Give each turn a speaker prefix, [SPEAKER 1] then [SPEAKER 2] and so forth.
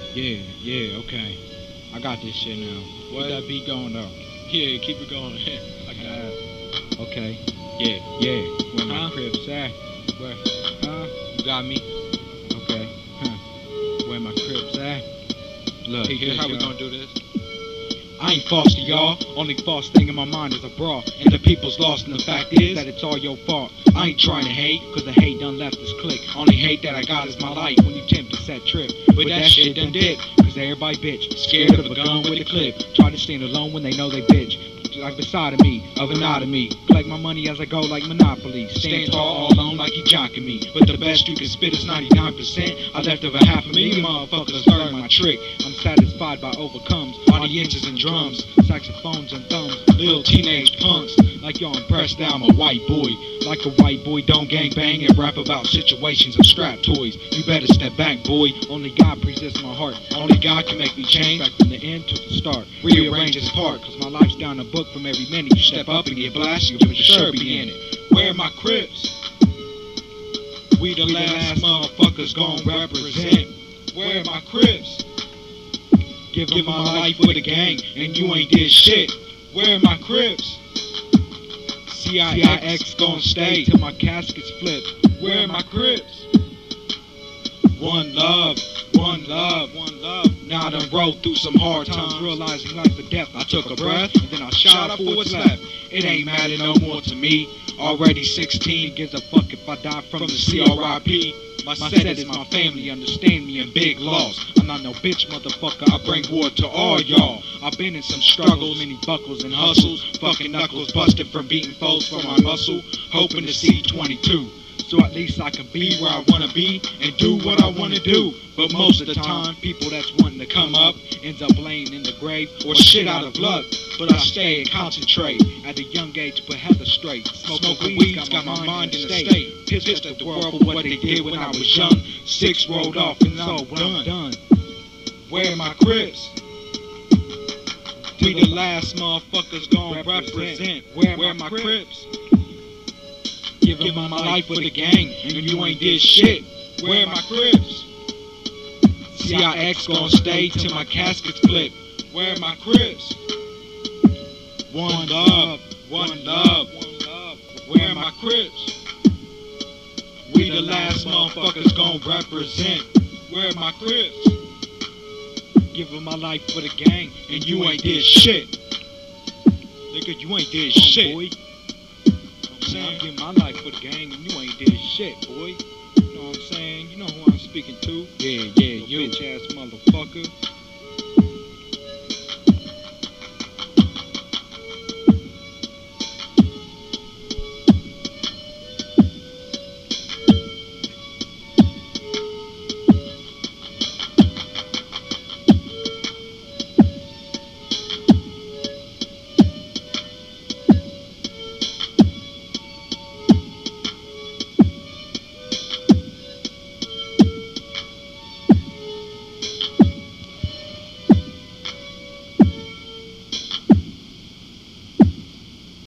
[SPEAKER 1] Yeah, okay. I got this shit now.
[SPEAKER 2] What?
[SPEAKER 1] Keep that beat going though.
[SPEAKER 2] Yeah, keep it going. I got it.
[SPEAKER 1] Okay.
[SPEAKER 2] Yeah.
[SPEAKER 1] Where my
[SPEAKER 2] Huh?
[SPEAKER 1] crib's at?
[SPEAKER 2] Where?
[SPEAKER 1] Huh?
[SPEAKER 2] You got me.
[SPEAKER 1] Okay. Where my crib's at? Look,
[SPEAKER 2] Here's how we
[SPEAKER 1] y'all.
[SPEAKER 2] gonna do this.
[SPEAKER 1] I ain't false to y'all. Only false thing in my mind is a bra. And the people's lost, and the fact is that it's all your fault. I ain't trying to hate, cause the hate done left this clique. Only hate that I got is my life when you tempt to set trip. But that shit done dip, cause everybody bitch. Scared of a gun with a clip. Try to stand alone when they know they bitch. Like beside of me, of anatomy. Collect my money as I go like Monopoly. Stand tall all alone like he jocking me. But the best you can spit is 99%. I left over half a million motherfuckers learn my trick. I'm satisfied by overcomes, body inches and drums, saxophones and thumbs. Little teenage punks, like y'all impressed that I'm a white boy. Like a white boy, don't gang bang and rap about situations of strap toys. You better step back, boy. Only God possesses my heart. Only God can make me change back from the end to the start. Rearrange this part, cause my life's down a book from every minute. You step up and get blasted, you put your shirt be in it. Where are my Crips? We the last motherfuckers gon' represent. Where are my Crips? Giving my life for the gang, and you ain't did shit. Where are my Crips? CIX gon' stay till my casket's flip. Where are my Crips? One love, one love, one love. Now I done rode through some hard times, realizing life or death. I took a breath, and then I shot up for what's left. It ain't matter no more to me. Already 16, gives a fuck if I die from the CRIP. My set is my family, understand me in big loss. I'm not no bitch, motherfucker, I bring war to all y'all. I've been in some struggles, many buckles and hustles. Fucking knuckles busted from beating foes for my muscle. Hoping to see 22. So at least I can be where I wanna be and do what I wanna do. But most of the time, people that's wanting to come up ends up laying in the grave or shit out of luck. But I stay and concentrate. At a young age, put heather straight. Smoking weeds got my mind in a state. Pissed at the world for what they did when I was young. 6 rolled off and so I'm done. Where are my Crips? We the last motherfuckers gon' represent. Where are my Crips? Giving my life for the gang, and you ain't did shit. Where are my Crips? CIX gon' stay till my casket's flip. Where are my Crips? One love, one love, one love. Where are my Crips? We the last motherfuckers gon' represent. Where are my Crips? Giving my life for the gang, and you ain't did shit. Nigga, you ain't did shit. Boy. I'm giving my life for the gang and you ain't did shit, boy. You know what I'm saying? You know who I'm speaking to? Yeah, you bitch ass motherfucker.